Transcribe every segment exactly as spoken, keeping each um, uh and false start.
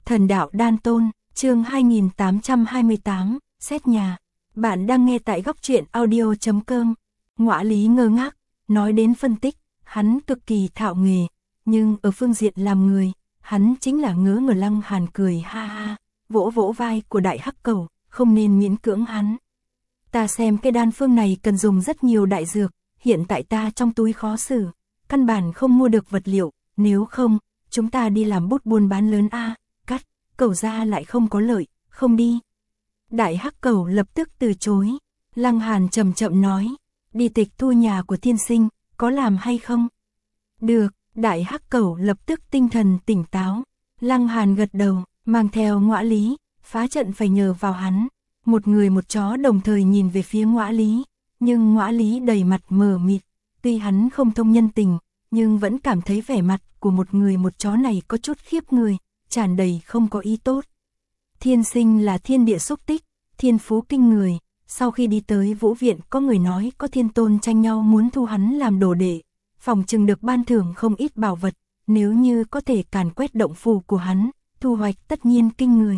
Thần đạo đan tôn, chương hai nghìn tám trăm hai mươi tám, xét nhà. Bạn đang nghe tại góc truyện audio chấm com. Ngõa Lý ngơ ngác, nói đến phân tích, hắn cực kỳ thạo nghề, nhưng ở phương diện làm người, hắn chính là ngớ ngờ. Lăng Hàn cười ha ha, vỗ vỗ vai của đại hắc cầu, không nên miễn cưỡng hắn. Ta xem cái đan phương này cần dùng rất nhiều đại dược, hiện tại ta trong túi khó xử, căn bản không mua được vật liệu, nếu không, chúng ta đi làm bút buôn bán lớn a. Cắt, cầu ra lại không có lợi, không đi. Đại hắc cầu lập tức từ chối. Lăng Hàn chậm chậm nói, đi tịch thu nhà của tiên sinh, có làm hay không? Được, đại hắc cầu lập tức tinh thần tỉnh táo. Lăng Hàn gật đầu, mang theo Ngõa Lý, phá trận phải nhờ vào hắn. Một người một chó đồng thời nhìn về phía Ngõa Lý, nhưng Ngõa Lý đầy mặt mờ mịt, tuy hắn không thông nhân tình, nhưng vẫn cảm thấy vẻ mặt của một người một chó này có chút khiếp người, tràn đầy không có ý tốt. Thiên sinh là thiên địa xúc tích, thiên phú kinh người, sau khi đi tới Vũ Viện có người nói có thiên tôn tranh nhau muốn thu hắn làm đồ đệ, phòng chừng được ban thưởng không ít bảo vật, nếu như có thể càn quét động phủ của hắn, thu hoạch tất nhiên kinh người.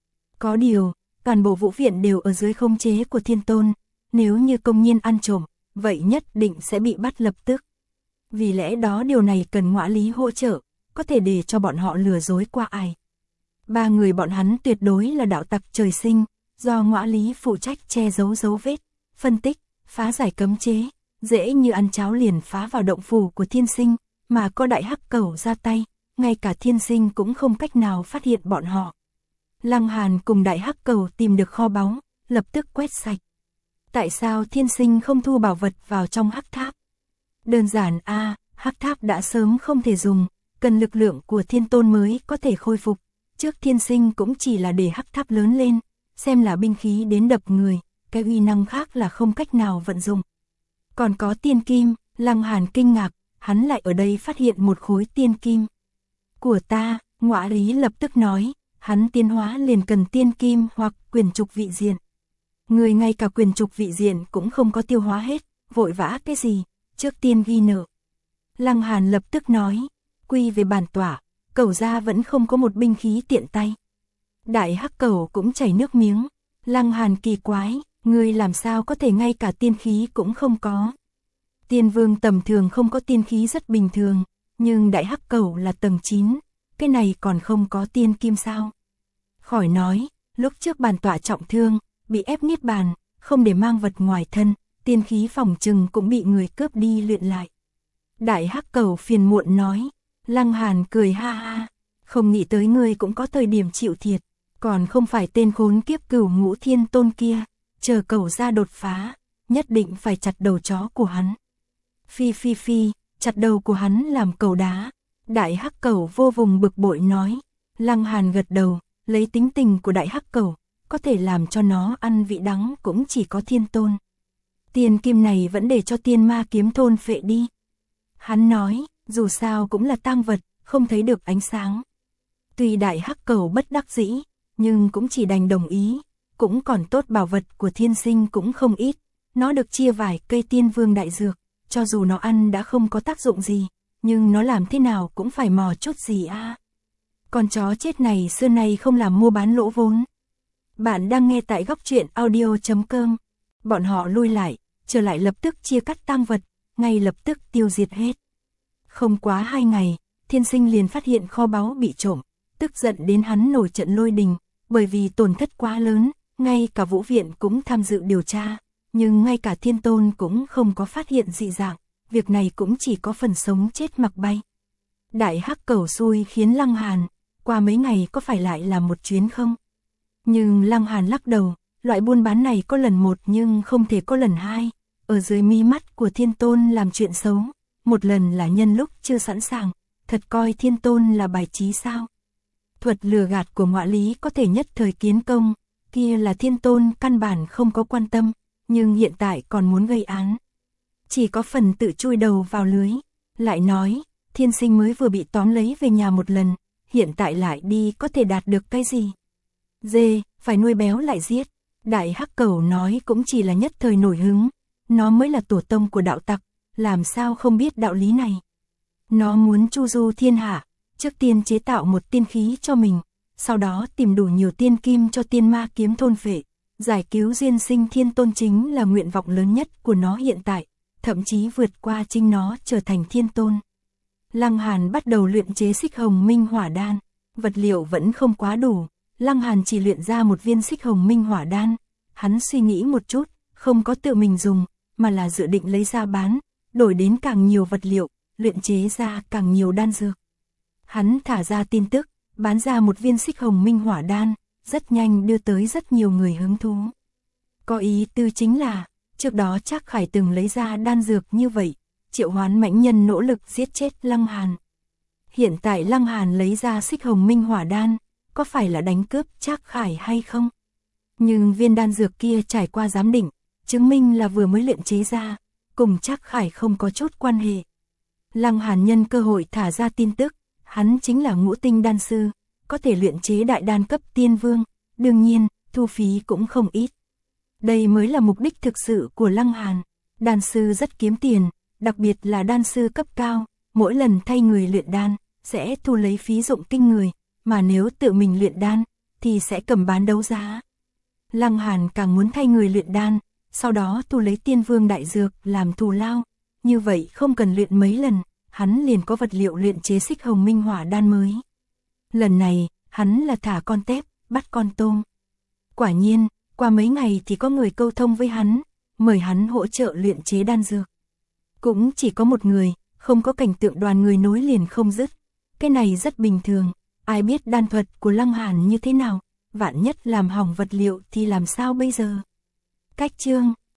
Có điều, toàn bộ Vũ Viện đều ở dưới khống chế của thiên tôn, nếu như công nhiên ăn trộm, vậy nhất định sẽ bị bắt lập tức. Vì lẽ đó điều này cần Ngõa Lý hỗ trợ, có thể để cho bọn họ lừa dối qua ai. Ba người bọn hắn tuyệt đối là đạo tặc trời sinh, do Ngõa Lý phụ trách che giấu dấu vết, phân tích, phá giải cấm chế, dễ như ăn cháo liền phá vào động phủ của thiên sinh, mà có đại hắc cầu ra tay, ngay cả thiên sinh cũng không cách nào phát hiện bọn họ. Lăng Hàn cùng đại hắc cầu tìm được kho báu, lập tức quét sạch. Tại sao thiên sinh không thu bảo vật vào trong hắc tháp? Đơn giản a, à, hắc tháp đã sớm không thể dùng, cần lực lượng của thiên tôn mới có thể khôi phục. Trước thiên sinh cũng chỉ là để hắc tháp lớn lên, xem là binh khí đến đập người, cái uy năng khác là không cách nào vận dụng. Còn có tiên kim, Lăng Hàn kinh ngạc, hắn lại ở đây phát hiện một khối tiên kim. Của ta, Ngõa Lý lập tức nói, hắn tiến hóa liền cần tiên kim hoặc quyền trục vị diện. Người ngay cả quyền trục vị diện cũng không có tiêu hóa hết, vội vã cái gì, trước tiên ghi nợ. Lăng Hàn lập tức nói, quy về bản tỏa, cầu ra vẫn không có một binh khí tiện tay. Đại hắc cầu cũng chảy nước miếng, Lăng Hàn kỳ quái, ngươi làm sao có thể ngay cả tiên khí cũng không có. Tiên vương tầm thường không có tiên khí rất bình thường, nhưng đại hắc cầu là tầng chín, cái này còn không có tiên kim sao. Khỏi nói, lúc trước bản tỏa trọng thương, bị ép niết bàn, không để mang vật ngoài thân, tiên khí phòng trừng cũng bị người cướp đi luyện lại. Đại hắc cầu phiền muộn nói. Lăng Hàn cười ha ha, không nghĩ tới ngươi cũng có thời điểm chịu thiệt, còn không phải tên khốn kiếp Cửu Ngũ Thiên Tôn kia, chờ cầu ra đột phá, nhất định phải chặt đầu chó của hắn. Phi phi phi, chặt đầu của hắn làm cầu đá. Đại hắc cầu vô vùng bực bội nói. Lăng Hàn gật đầu, lấy tính tình của đại hắc cầu, có thể làm cho nó ăn vị đắng cũng chỉ có thiên tôn. Tiền kim này vẫn để cho tiên ma kiếm thôn phệ đi. Hắn nói, dù sao cũng là tang vật, không thấy được ánh sáng. Tuy đại hắc cầu bất đắc dĩ, nhưng cũng chỉ đành đồng ý, cũng còn tốt bảo vật của thiên sinh cũng không ít, nó được chia vài cây tiên vương đại dược, cho dù nó ăn đã không có tác dụng gì, nhưng nó làm thế nào cũng phải mò chút gì a. À. Con chó chết này xưa nay không làm mua bán lỗ vốn. Bạn đang nghe tại góc truyện audio chấm com. Bọn họ lui lại, trở lại lập tức chia cắt tang vật, ngay lập tức tiêu diệt hết. Không quá hai ngày, thiên sinh liền phát hiện kho báu bị trộm, tức giận đến hắn nổi trận lôi đình, bởi vì tổn thất quá lớn, ngay cả Vũ Viện cũng tham dự điều tra, nhưng ngay cả thiên tôn cũng không có phát hiện dị dạng, việc này cũng chỉ có phần sống chết mặc bay. Đại hắc cầu xui khiến Lăng Hàn, qua mấy ngày có phải lại làm một chuyến không? Nhưng Lăng Hàn lắc đầu, loại buôn bán này có lần một nhưng không thể có lần hai, ở dưới mí mắt của thiên tôn làm chuyện xấu. Một lần là nhân lúc chưa sẵn sàng, thật coi thiên tôn là bài trí sao. Thuật lừa gạt của Ngõa Lý có thể nhất thời kiến công, kia là thiên tôn căn bản không có quan tâm, nhưng hiện tại còn muốn gây án. Chỉ có phần tự chui đầu vào lưới, lại nói, thiên sinh mới vừa bị tóm lấy về nhà một lần, hiện tại lại đi có thể đạt được cái gì. Dê, phải nuôi béo lại giết, đại hắc cầu nói cũng chỉ là nhất thời nổi hứng, nó mới là tổ tông của đạo tặc. Làm sao không biết đạo lý này. Nó muốn chu du thiên hạ, trước tiên chế tạo một tiên khí cho mình, sau đó tìm đủ nhiều tiên kim cho tiên ma kiếm thôn phệ, giải cứu Diên Sinh Thiên Tôn chính là nguyện vọng lớn nhất của nó hiện tại, thậm chí vượt qua chính nó trở thành thiên tôn. Lăng Hàn bắt đầu luyện chế Xích Hồng Minh Hỏa Đan, vật liệu vẫn không quá đủ, Lăng Hàn chỉ luyện ra một viên Xích Hồng Minh Hỏa Đan, hắn suy nghĩ một chút, không có tự mình dùng, mà là dự định lấy ra bán, đổi đến càng nhiều vật liệu, luyện chế ra càng nhiều đan dược. Hắn thả ra tin tức, bán ra một viên Xích Hồng Minh Hỏa Đan, rất nhanh đưa tới rất nhiều người hứng thú. Có ý tư chính là, trước đó Trác Khải từng lấy ra đan dược như vậy, triệu hoán mãnh nhân nỗ lực giết chết Lăng Hàn. Hiện tại Lăng Hàn lấy ra Xích Hồng Minh Hỏa Đan, có phải là đánh cướp Trác Khải hay không? Nhưng viên đan dược kia trải qua giám định, chứng minh là vừa mới luyện chế ra, cùng Trác Khải không có chút quan hệ. Lăng Hàn nhân cơ hội thả ra tin tức, hắn chính là ngũ tinh đan sư, có thể luyện chế đại đan cấp tiên vương, đương nhiên, thu phí cũng không ít. Đây mới là mục đích thực sự của Lăng Hàn, đan sư rất kiếm tiền, đặc biệt là đan sư cấp cao, mỗi lần thay người luyện đan, sẽ thu lấy phí dụng kinh người, mà nếu tự mình luyện đan, thì sẽ cầm bán đấu giá. Lăng Hàn càng muốn thay người luyện đan, sau đó thu lấy tiên vương đại dược làm thù lao, như vậy không cần luyện mấy lần, hắn liền có vật liệu luyện chế Xích Hồng Minh Hỏa Đan mới. Lần này, hắn là thả con tép, bắt con tôm. Quả nhiên, qua mấy ngày thì có người câu thông với hắn, mời hắn hỗ trợ luyện chế đan dược. Cũng chỉ có một người, không có cảnh tượng đoàn người nối liền không dứt. Cái này rất bình thường, ai biết đan thuật của Lăng Hàn như thế nào, vạn nhất làm hỏng vật liệu thì làm sao bây giờ? Cách chương